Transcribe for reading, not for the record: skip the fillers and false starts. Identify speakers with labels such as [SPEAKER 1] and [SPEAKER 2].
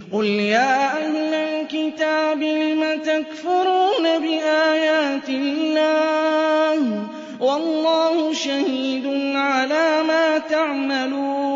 [SPEAKER 1] قُلْ يَا أَهْلَ الْكِتَابِ لِمَ تَكْفُرُونَ بِآيَاتِ اللَّهِ وَاللَّهُ شَهِيدٌ عَلَىٰ مَا تَعْمَلُونَ